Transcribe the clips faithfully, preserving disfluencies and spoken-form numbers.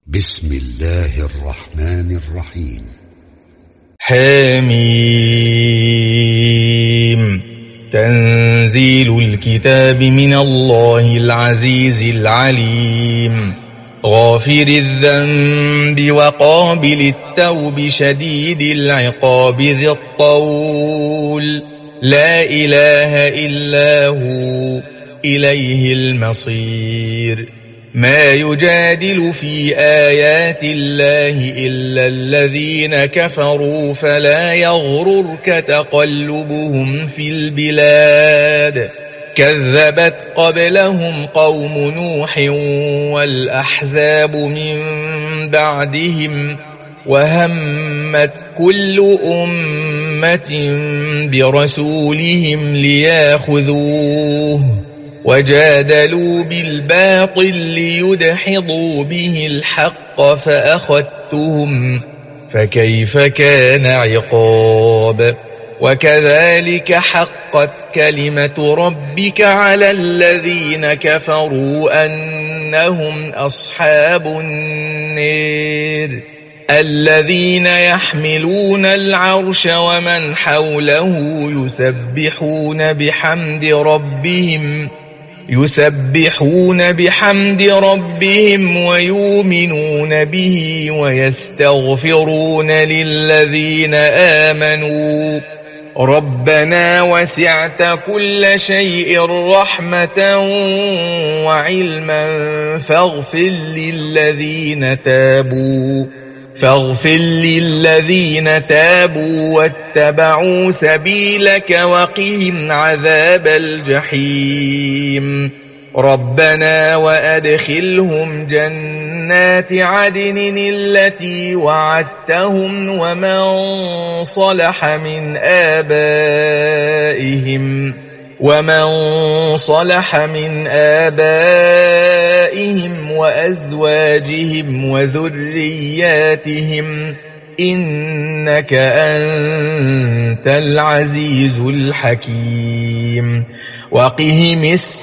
بسم الله الرحمن الرحيم. حميم. تنزيل الكتاب من الله العزيز العليم. غافر الذنب وقابل التوب شديد العقاب ذي الطول لا إله إلا هو إليه المصير. ما يجادل في آيات الله إلا الذين كفروا فلا يغررك تقلبهم في البلاد. كذبت قبلهم قوم نوح والأحزاب من بعدهم وهمت كل أمة برسولهم لياخذوه وجادلوا بالباطل ليدحضوا به الحق فأخذتهم فكيف كان عقاب. وكذلك حقت كلمة ربك على الذين كفروا أنهم أصحاب النار الذين يحملون العرش ومن حوله يسبحون بحمد ربهم يسبحون بحمد ربهم ويؤمنون به ويستغفرون للذين آمنوا ربنا وسعت كل شيء رحمة وعلما فاغفر للذين تابوا فاغفر للذين تابوا واتبعوا سبيلك وقهم عذاب الجحيم. ربنا وأدخلهم جنات عدن التي وعدتهم ومن صلح من آبائهم ومن صلح من آبائهم وأزواجهم وذرياتهم إنك أنت العزيز الحكيم. وقهم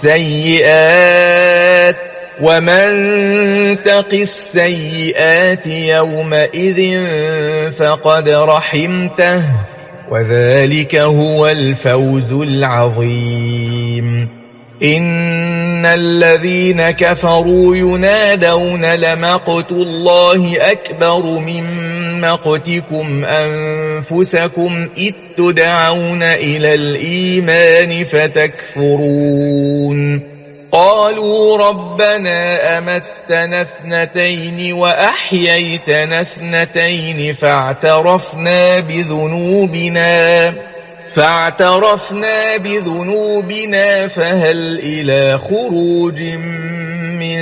السيئات ومن تق السيئات يومئذ فقد رحمته وذلك هو الفوز العظيم. إن الذين كفروا ينادون لمقت الله أكبر من مقتكم أنفسكم إذ تدعون إلى الإيمان فتكفرون. قالوا ربنا أمتنا اثنتين وأحييتنا اثنتين فاعترفنا بذنوبنا فاعترفنا بذنوبنا فهل إلى خروج من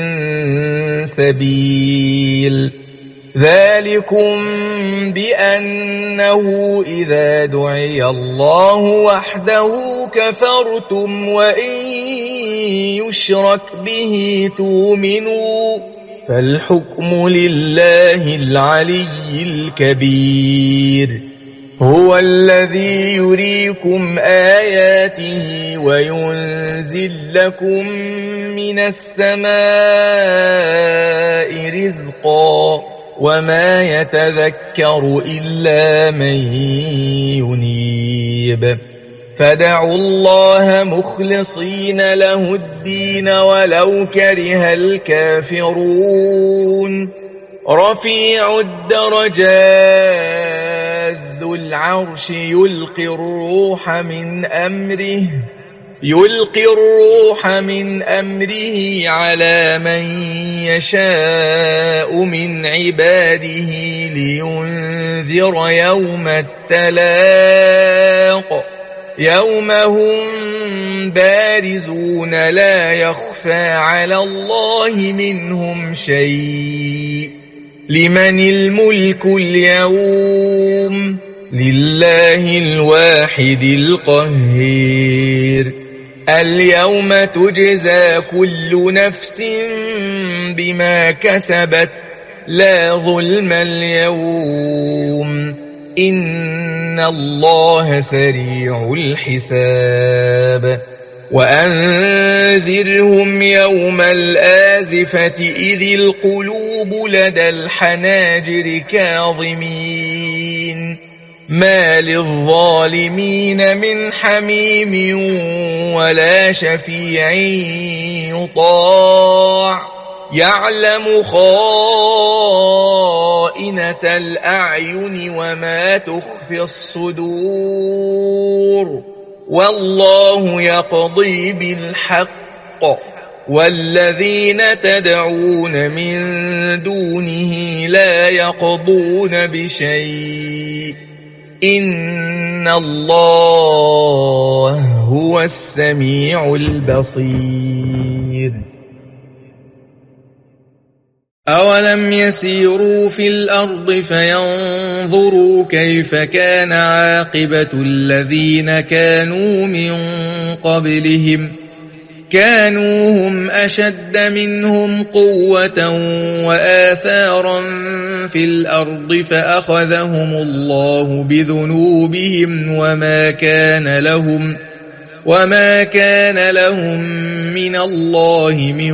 سبيل. ذلكم بأنه إذا دعي الله وحده كفرتم وإن يشرك به تؤمنوا فالحكم لله العلي الكبير. هو الذي يريكم آياته وينزل لكم من السماء رزقا وما يتذكر إلا من ينيب. فدعوا الله مخلصين له الدين ولو كره الكافرون. رفيع الدرجات ذو العرش يلقي الروح من أمره يلقي الروح من أمره على من يشاء من عباده لينذر يوم التلاق يوم هم بارزون لا يخفى على الله منهم شيء. لمن الملك اليوم لله الواحد القهير. اليوم تجزى كل نفس بما كسبت لا ظلم اليوم إن الله سريع الحساب. وأنذرهم يوم الآزفة إذ القلوب لدى الحناجر كاظمين ما للظالمين من حميم ولا شفيع يطاع يعلم خائنة الأعين وما تخفي الصدور والله يقضي بالحق والذين تدعون من دونه لا يقضون بشيء إن الله هو السميع البصير. أولم يسيروا في الأرض فينظروا كيف كان عاقبة الذين كانوا من قبلهم كانوا هم أشد منهم قوة وآثارا في الأرض فأخذهم الله بذنوبهم وما كان لهم وما كان لهم من الله من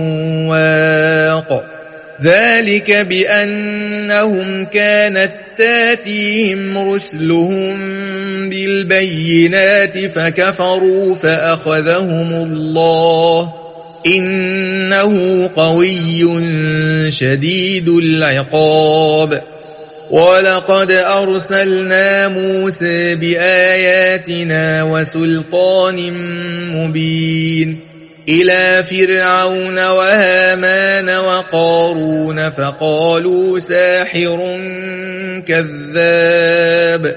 واق ذلك بأنهم كانت تاتيهم رسلهم بالبينات فكفروا فأخذهم الله إنه قوي شديد العقاب. ولقد أرسلنا موسى بآياتنا وسلطان مبين إلى فرعون وهامان وقارون فقالوا ساحر كذاب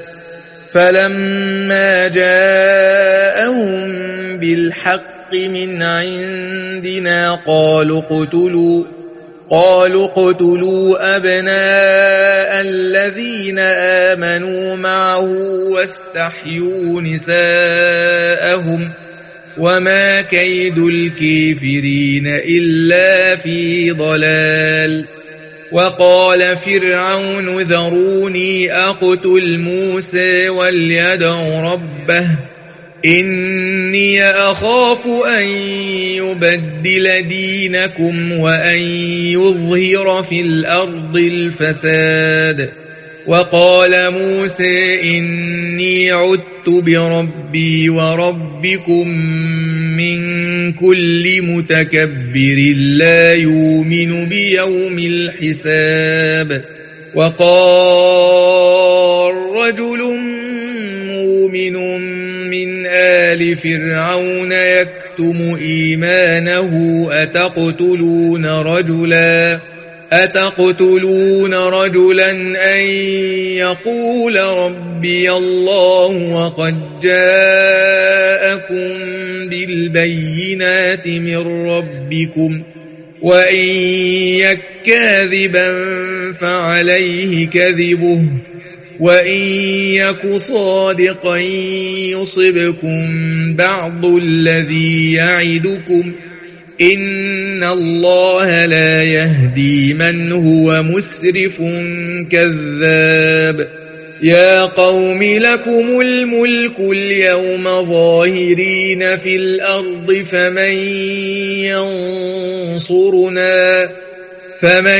فلما جاءهم بالحق من عندنا قالوا اقتلوا قالوا اقتلوا أبناء الذين آمنوا معه واستحيوا نساءهم وما كيد الكافرين إلا في ضلال. وقال فرعون ذروني أقتل موسى وليدع ربه إني أخاف أن يبدل دينكم وأن يظهر في الأرض الفساد. وقال موسى إني عدت بربي وربكم من كل متكبر لا يؤمن بيوم الحساب. وقال رجل مؤمن من آل فرعون يكتم إيمانه أتقتلون رجلا أتقتلون رجلا أن يقول ربي الله وقد جاءكم بالبينات من ربكم وإن يك كاذبا فعليه كذبه وإن يك صادقا يصبكم بعض الذي يعدكم إن الله لا يهدي من هو مسرف كذاب. يا قوم لكم الملك اليوم ظاهرين في الأرض فمن ينصرنا فمن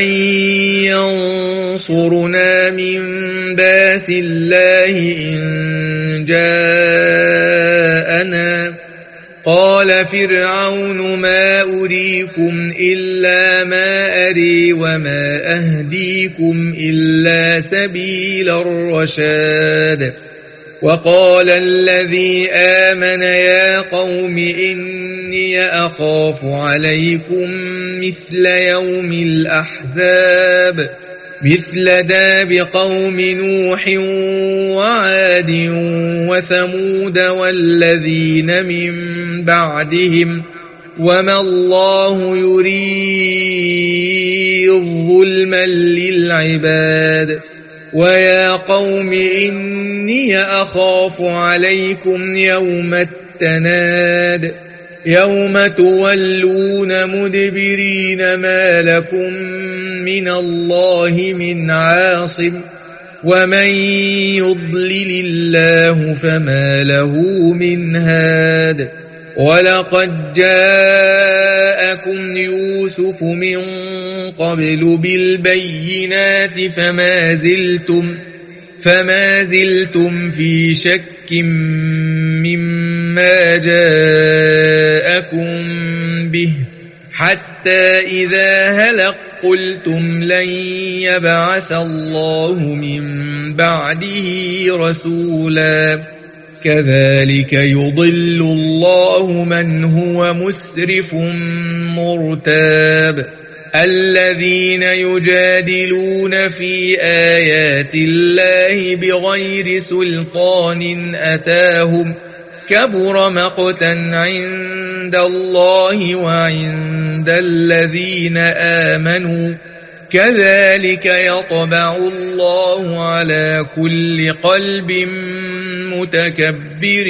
ينصرنا من باس الله إن جاءنا. قال فرعون ما أريكم إلا ما أري وما أهديكم إلا سبيل الرشاد. وقال الذي آمن يا قوم إني أخاف عليكم مثل يوم الأحزاب مثل داب قوم نوح وعاد وثمود والذين من بعدهم وما الله يريد ظلما للعباد. ويا قوم إني أخاف عليكم يوم التناد يوم تولون مدبرين ما لكم من الله من عاصم ومن يضلل الله فما له من هاد. ولقد جاءكم يوسف من قبل بالبينات فما زلتم فما زلتم في شك مما جاءكم به حتى إذا هلك قلتم لن يبعث الله من بعده رسولا كذلك يضل الله من هو مسرف مرتاب الذين يجادلون في آيات الله بغير سلطان أتاهم كبر مقتا عند الله وعند الذين آمنوا كذلك يطبع الله على كل قلب متكبر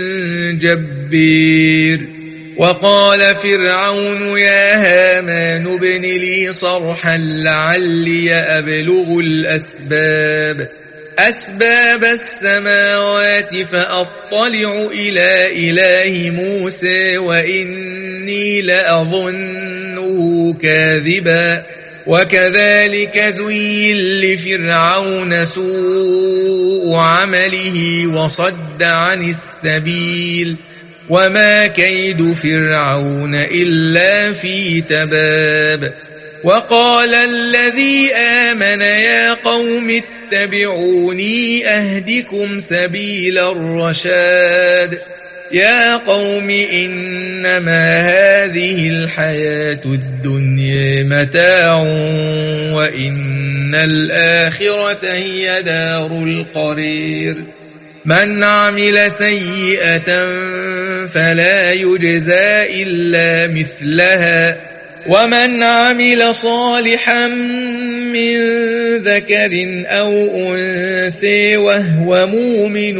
جبير وقال فرعون يا هامان ابن لي صرحا لعلي أبلغ الأسباب أسباب السماوات فأطلع إلى إله موسى وإني لأظنه كاذبا وكذلك زين لفرعون سوء عمله وصد عن السبيل وما كيد فرعون إلا في تباب وقال الذي آمن يا قوم اتبعوني أهدكم سبيل الرشاد يا قوم إنما هذه الحياة الدنيا متاع وإن الآخرة هي دار القرير من عمل سيئة فلا يجزى إلا مثلها ومن عمل صالحا من ذكر أو أنثى وهو مؤمن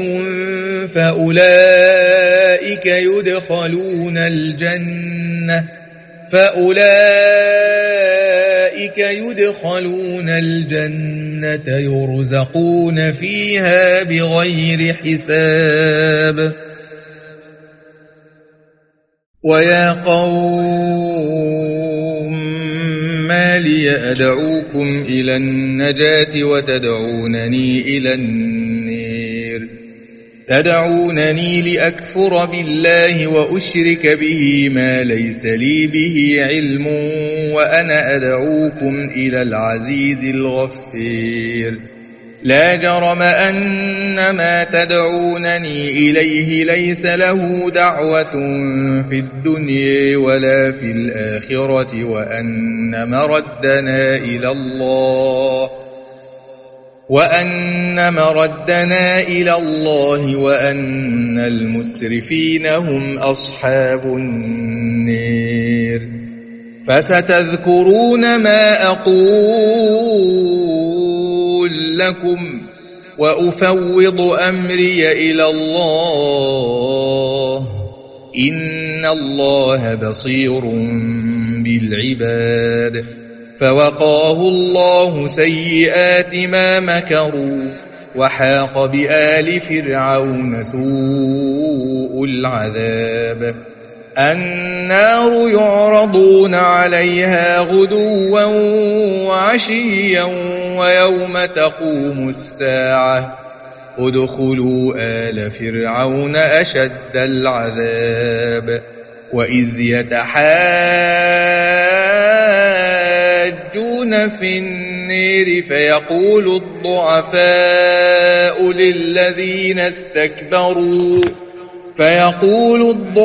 فأولئك يدخلون الجنة فأولئك يدخلون الجنة يرزقون فيها بغير حساب ويا قوم ما لي أدعوكم إلى النجاة وتدعونني إلى النير تدعونني لأكفر بالله وأشرك به ما ليس لي به علم وأنا أدعوكم إلى العزيز الغفير لا جرم أن ما تدعونني إليه ليس له دعوة في الدنيا ولا في الآخرة وأن مردنا إلى الله وأن مردنا إلى الله وأن المسرفين هم أصحاب النير فستذكرون ما أقول لكم وأفوض أمري إلى الله إن الله بصير بالعباد فوقاه الله سيئات ما مكروا وحاق بآل فرعون سوء العذاب النار يعرضون عليها غدوا وعشيا ويوم تقوم الساعة ادخلوا آل فرعون أشد العذاب وإذ يتحاجون في النير فيقول الضعفاء للذين استكبروا فيقول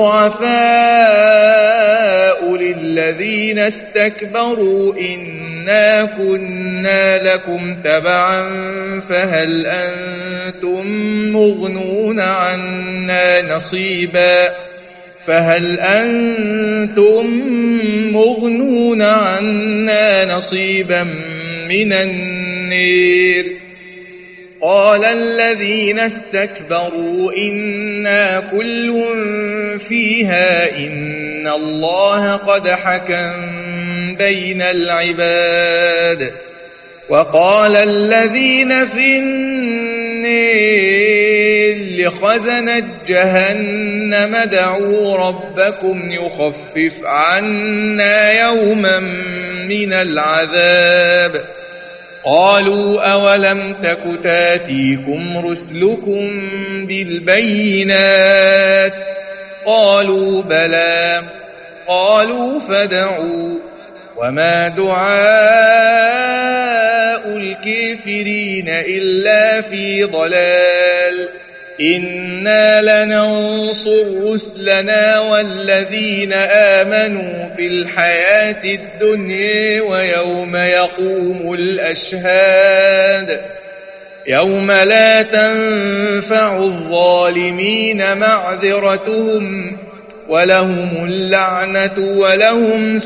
الضعفاء للذين استكبروا إنا كنا لكم تبعا فهل أنتم مغنون عنا نصيبا فهل أنتم مغنون عنا نصيبا من النير قال الذين استكبروا إنا كل فيها إن الله قد حكم بين العباد وقال الذين في النير إني لخزنة جهنم ادعوا ربكم يخفف عنا يوما من العذاب قالوا أولم تك تاتيكم رسلكم بالبينات قالوا بلى قالوا فادعوا وما دعاء الكافرين إلا في ضلال إنا لننصر رسلنا والذين آمنوا في الحياة الدنيا ويوم يقوم الأشهاد يوم لا تنفع الظالمين معذرتهم ولهم اللعنة ولهم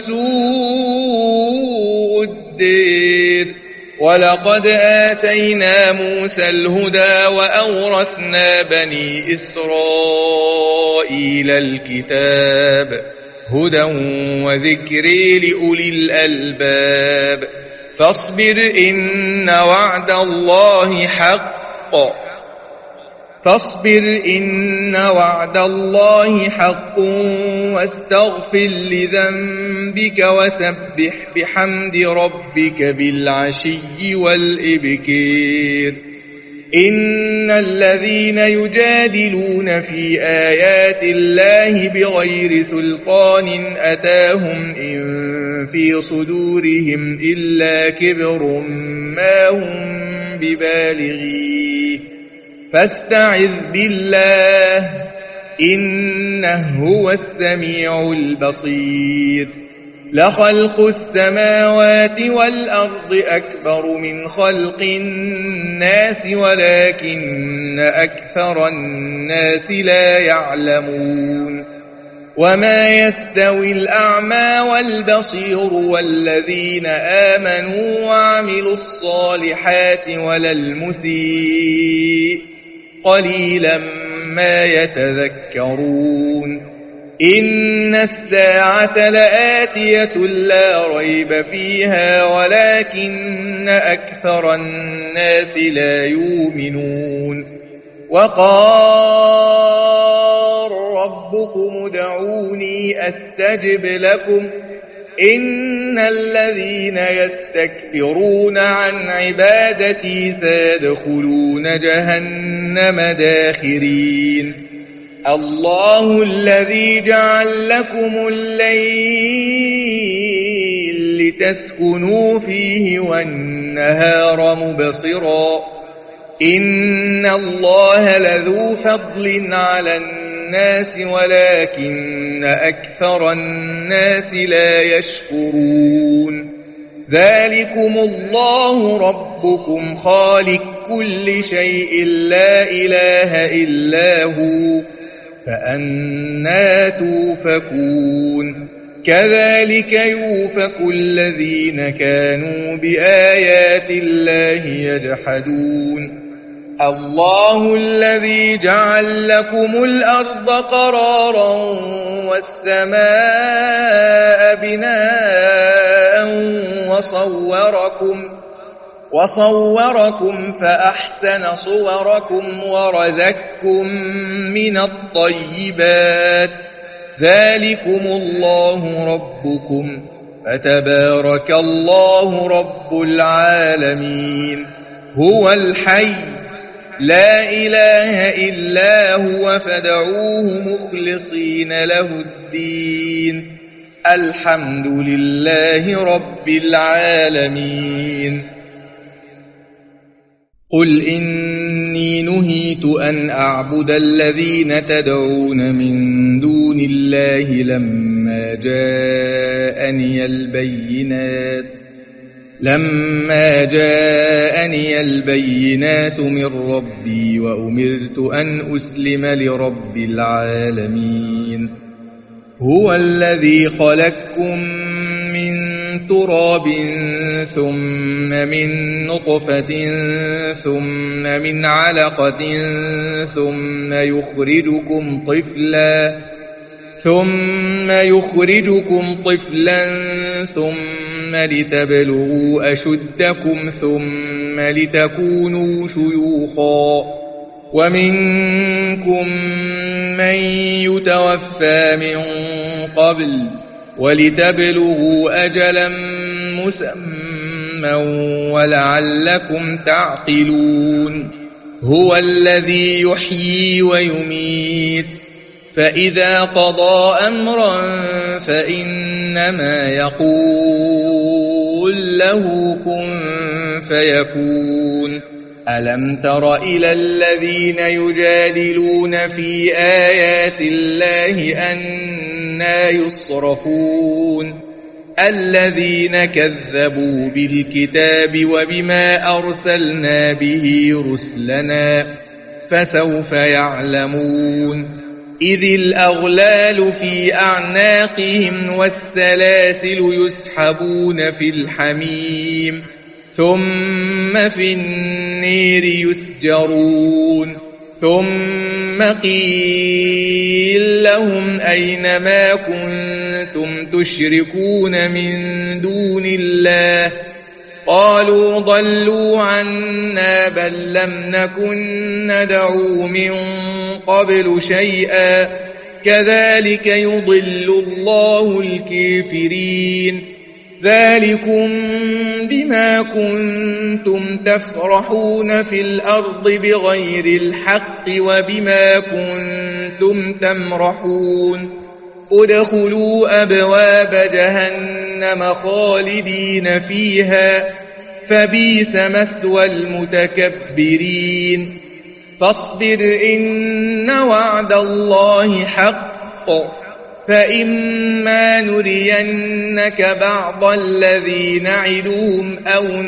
سوء الدير ولقد آتينا موسى الهدى وأورثنا بني إسرائيل الكتاب هدى وذكر لأولي الألباب فاصبر إن وعد الله حق فاصبر إن وعد الله حق واستغفر لذنبك وسبح بحمد ربك بالعشي والإبكير إن الذين يجادلون في آيات الله بغير سلطان أتاهم إن في صدورهم إلا كبر ما هم ببالغيه فاستعذ بالله إنه هو السميع البصير لخلق السماوات والأرض أكبر من خلق الناس ولكن أكثر الناس لا يعلمون وما يستوي الأعمى والبصير والذين آمنوا وعملوا الصالحات ولا المسيء قليلا ما يتذكرون إن الساعة لآتية لا ريب فيها ولكن أكثر الناس لا يؤمنون وقال ربكم ادعوني أستجب لكم إن الذين يستكبرون عن عبادتي سيدخلون جهنم داخرين الله الذي جعل لكم الليل لتسكنوا فيه والنهار مبصرا إن الله لذو فضل على الناس ولكن أكثر الناس لا يشكرون ذلكم الله ربكم خالق كل شيء لا إله إلا هو فأنى توفكون كذلك يوفك الذين كانوا بآيات الله يجحدون الله الذي جعل لكم الأرض قرارا والسماء بناء وصوركم وصوركم فأحسن صوركم ورزقكم من الطيبات ذلكم الله ربكم فتبارك الله رب العالمين هو الحي لا إله إلا هو فادعوه مخلصين له الدين الحمد لله رب العالمين قل إني نهيت أن أعبد الذين تدعون من دون الله لما جاءني البينات لما جاءني البينات من ربي وأمرت أن أسلم لرب العالمين هو الذي خلقكم من تراب ثم من نطفة ثم من علقة ثم يخرجكم طفلا ثم يخرجكم طفلا ثم لتبلغوا أشدكم ثم لتكونوا شيوخا ومنكم من يتوفى من قبل ولتبلغوا أجلا مسمى ولعلكم تعقلون هو الذي يحيي ويميت فإذا قضى أمرا فإنما يقول له كن فيكون ألم تر إلى الذين يجادلون في آيات الله أنى يصرفون الذين كذبوا بالكتاب وبما أرسلنا به رسلنا فسوف يعلمون إذ الأغلال في أعناقهم والسلاسل يسحبون في الحميم ثم في النير يسجرون ثم قيل لهم أين ما كنتم تشركون من دون الله قالوا ضلوا عنا بل لم نكن ندعو من قبل شيئا كذلك يضل الله الكافرين ذلكم بما كنتم تفرحون في الأرض بغير الحق وبما كنتم تمرحون ادخلوا أبواب جهنم خالدين فيها فبئس مثوى المتكبرين فاصبر إن وعد الله حق فإما نرينك بعض الذي نعدهم أو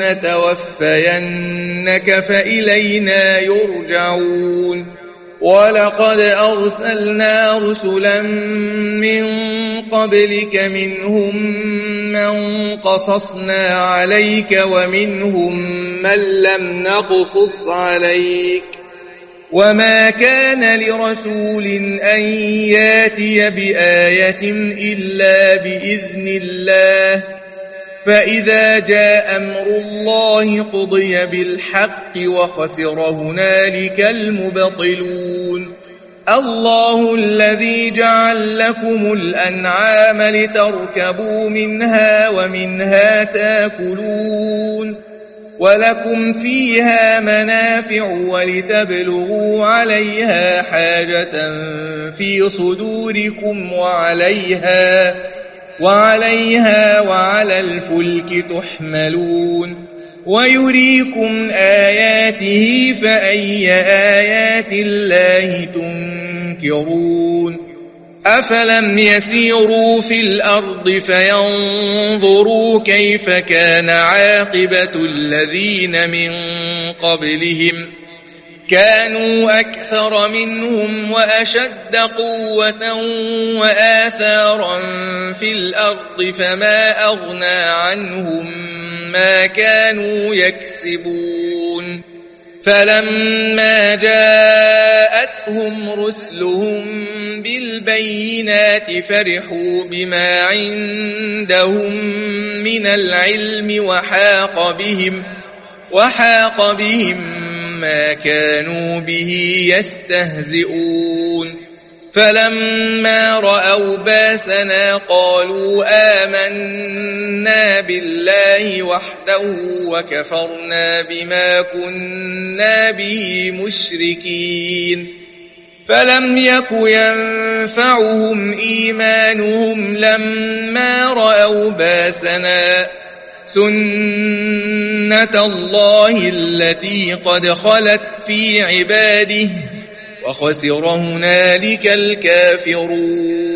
نتوفينك فإلينا يرجعون ولقد أرسلنا رسلا من قبلك منهم من قصصنا عليك ومنهم من لم نقصص عليك وما كان لرسول أن ياتي بآية إلا بإذن الله فإذا جاء أمر الله قضي بالحق وخسر هنالك المبطلون الله الذي جعل لكم الأنعام لتركبوا منها ومنها تاكلون ولكم فيها منافع ولتبلغوا عليها حاجة في صدوركم وعليها وعليها وعلى الفلك تحملون ويريكم آياته فأي آيات الله تنكرون أفلم يسيروا في الأرض فينظروا كيف كان عاقبة الذين من قبلهم كانوا أكثر منهم وأشد قوة وآثارا في الأرض فما أغنى عنهم ما كانوا يكسبون فلما جاءتهم رسلهم بالبينات فرحوا بما عندهم من العلم وحاق بهم وحاق بهم ما كانوا به يستهزئون فلما رأوا باسنا قالوا آمنا بالله وحده وكفرنا بما كنا به مشركين فلم يك ينفعهم إيمانهم لما رأوا باسنا سنة الله التي قد خلت في عباده وخسر هنالك الكافرون